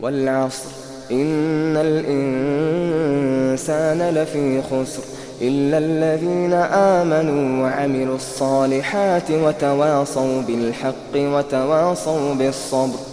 والعصر إن الإنسان لفي خسر إلا الذين آمنوا وعملوا الصالحات وتواصوا بالحق وتواصوا بالصبر.